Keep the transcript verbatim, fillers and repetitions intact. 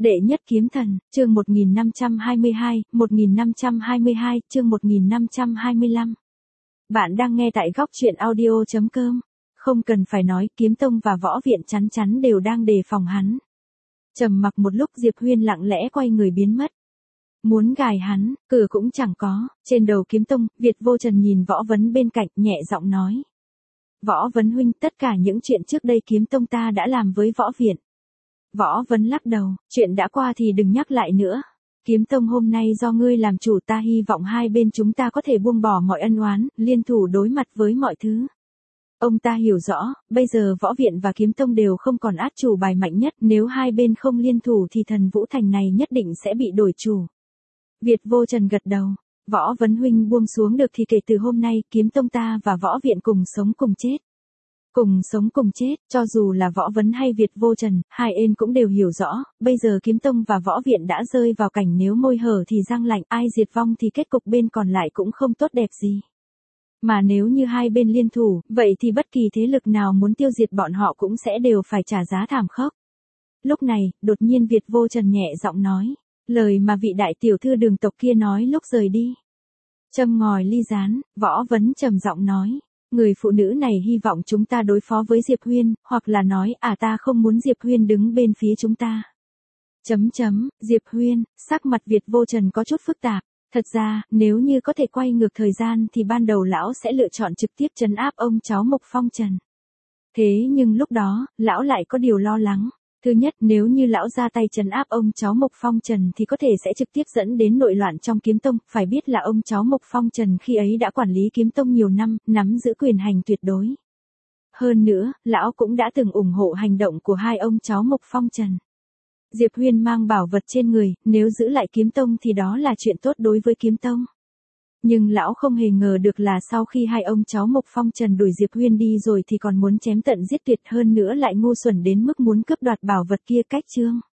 Đệ nhất kiếm thần, chương một nghìn năm trăm hai mươi hai, một nghìn năm trăm hai mươi hai, chương một nghìn năm trăm hai mươi lăm. Bạn đang nghe tại góc truyện audio chấm com. Không cần phải nói, Kiếm Tông và Võ Viện chắn chắn đều đang đề phòng hắn. Trầm mặc một lúc, Diệp Huyên lặng lẽ quay người biến mất. Muốn gài hắn, cửa cũng chẳng có. Trên đầu Kiếm Tông, Việt Vô Trần nhìn Võ Vấn bên cạnh, nhẹ giọng nói: Võ Vấn huynh, tất cả những chuyện trước đây Kiếm Tông ta đã làm với Võ Viện. Võ Vấn lắc đầu: chuyện đã qua thì đừng nhắc lại nữa. Kiếm Tông hôm nay do ngươi làm chủ, ta hy vọng hai bên chúng ta có thể buông bỏ mọi ân oán, liên thủ đối mặt với mọi thứ. Ông ta hiểu rõ, bây giờ Võ Viện và Kiếm Tông đều không còn át chủ bài mạnh nhất, nếu hai bên không liên thủ thì Thần Vũ Thành này nhất định sẽ bị đổi chủ. Việt Vô Trần gật đầu: Võ Vấn huynh buông xuống được thì kể từ hôm nay, Kiếm Tông ta và Võ Viện cùng sống cùng chết. Cùng sống cùng chết, cho dù là Võ Vấn hay Việt Vô Trần, hai bên cũng đều hiểu rõ, bây giờ Kiếm Tông và Võ Viện đã rơi vào cảnh nếu môi hở thì răng lạnh, ai diệt vong thì kết cục bên còn lại cũng không tốt đẹp gì. Mà nếu như hai bên liên thủ, vậy thì bất kỳ thế lực nào muốn tiêu diệt bọn họ cũng sẽ đều phải trả giá thảm khốc. Lúc này, đột nhiên Việt Vô Trần nhẹ giọng nói, lời mà vị đại tiểu thư Đường tộc kia nói lúc rời đi. Châm ngòi ly rán, Võ Vấn trầm giọng nói: người phụ nữ này hy vọng chúng ta đối phó với Diệp Huyên, hoặc là nói, à ta không muốn Diệp Huyên đứng bên phía chúng ta. Chấm chấm, Diệp Huyên, sắc mặt Việt Vô Trần có chút phức tạp. Thật ra, nếu như có thể quay ngược thời gian thì ban đầu lão sẽ lựa chọn trực tiếp trấn áp ông cháu Mộc Phong Trần. Thế nhưng lúc đó, lão lại có điều lo lắng. Thứ nhất, nếu như lão ra tay trấn áp ông cháu Mộc Phong Trần thì có thể sẽ trực tiếp dẫn đến nội loạn trong Kiếm Tông, phải biết là ông cháu Mộc Phong Trần khi ấy đã quản lý Kiếm Tông nhiều năm, nắm giữ quyền hành tuyệt đối. Hơn nữa, lão cũng đã từng ủng hộ hành động của hai ông cháu Mộc Phong Trần. Diệp Huyên mang bảo vật trên người, nếu giữ lại Kiếm Tông thì đó là chuyện tốt đối với Kiếm Tông. Nhưng lão không hề ngờ được là sau khi hai ông cháu Mộc Phong Trần đuổi Diệp Huyên đi rồi thì còn muốn chém tận giết tuyệt, hơn nữa lại ngu xuẩn đến mức muốn cướp đoạt bảo vật kia cách chương.